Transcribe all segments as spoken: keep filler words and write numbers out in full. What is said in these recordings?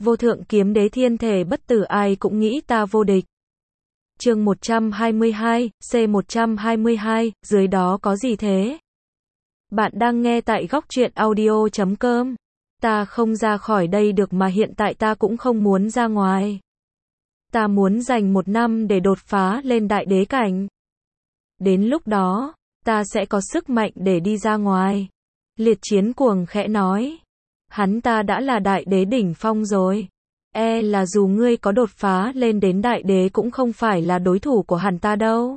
Vô thượng kiếm đế thiên thể bất tử ai cũng nghĩ ta vô địch. Chương một trăm hai mươi hai, C một trăm hai mươi hai, dưới đó có gì thế? Bạn đang nghe tại góc truyện audio chấm com. Ta không ra khỏi đây được mà hiện tại ta cũng không muốn ra ngoài. Ta muốn dành một năm để đột phá lên đại đế cảnh. Đến lúc đó, ta sẽ có sức mạnh để đi ra ngoài. Liệt Chiến Cuồng khẽ nói. Hắn ta đã là đại đế đỉnh phong rồi. E là dù ngươi có đột phá lên đến đại đế cũng không phải là đối thủ của hắn ta đâu.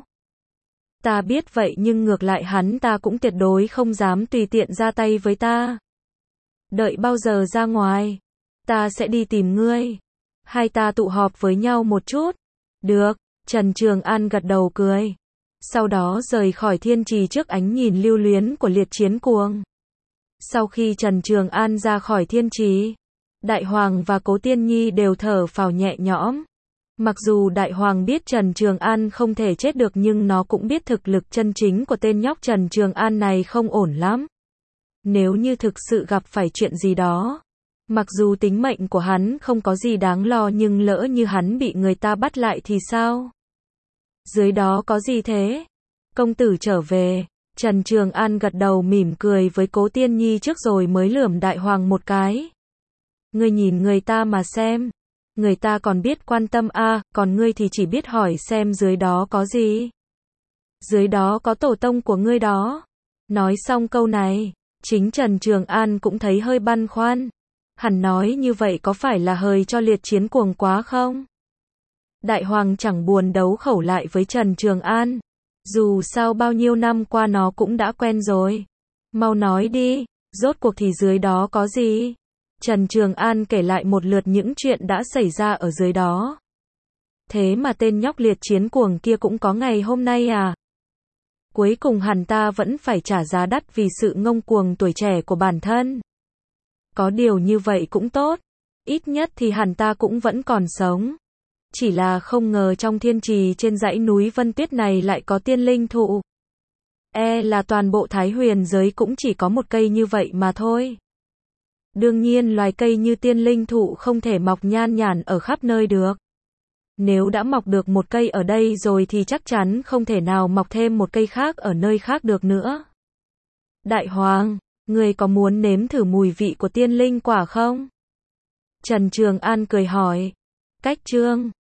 Ta biết vậy nhưng ngược lại hắn ta cũng tuyệt đối không dám tùy tiện ra tay với ta. Đợi bao giờ ra ngoài, ta sẽ đi tìm ngươi. Hai ta tụ họp với nhau một chút. Được, Trần Trường An gật đầu cười. Sau đó rời khỏi thiên trì trước ánh nhìn lưu luyến của Liệt Chiến Cuồng. Sau khi Trần Trường An ra khỏi thiên trì, Đại Hoàng và Cố Tiên Nhi đều thở phào nhẹ nhõm. Mặc dù Đại Hoàng biết Trần Trường An không thể chết được nhưng nó cũng biết thực lực chân chính của tên nhóc Trần Trường An này không ổn lắm. Nếu như thực sự gặp phải chuyện gì đó, mặc dù tính mệnh của hắn không có gì đáng lo nhưng lỡ như hắn bị người ta bắt lại thì sao? Dưới đó có gì thế? Công tử trở về. Trần Trường An gật đầu mỉm cười với Cố Tiên Nhi trước rồi mới lườm Đại Hoàng một cái. Ngươi nhìn người ta mà xem. Người ta còn biết quan tâm a, à, còn ngươi thì chỉ biết hỏi xem dưới đó có gì. Dưới đó có tổ tông của ngươi đó. Nói xong câu này, chính Trần Trường An cũng thấy hơi băn khoăn. Hẳn nói như vậy có phải là hời cho Liệt Chiến Cuồng quá không? Đại Hoàng chẳng buồn đấu khẩu lại với Trần Trường An. Dù sao bao nhiêu năm qua nó cũng đã quen rồi. Mau nói đi, rốt cuộc thì dưới đó có gì? Trần Trường An kể lại một lượt những chuyện đã xảy ra ở dưới đó. Thế mà tên nhóc Liệt Chiến Cuồng kia cũng có ngày hôm nay à? Cuối cùng hắn ta vẫn phải trả giá đắt vì sự ngông cuồng tuổi trẻ của bản thân. Có điều như vậy cũng tốt. Ít nhất thì hắn ta cũng vẫn còn sống. Chỉ là không ngờ trong thiên trì trên dãy núi Vân Tuyết này lại có tiên linh thụ. E là toàn bộ Thái Huyền giới cũng chỉ có một cây như vậy mà thôi. Đương nhiên loài cây như tiên linh thụ không thể mọc nhan nhản ở khắp nơi được. Nếu đã mọc được một cây ở đây rồi thì chắc chắn không thể nào mọc thêm một cây khác ở nơi khác được nữa. Đại Hoàng, người có muốn nếm thử mùi vị của tiên linh quả không? Trần Trường An cười hỏi. Cách chương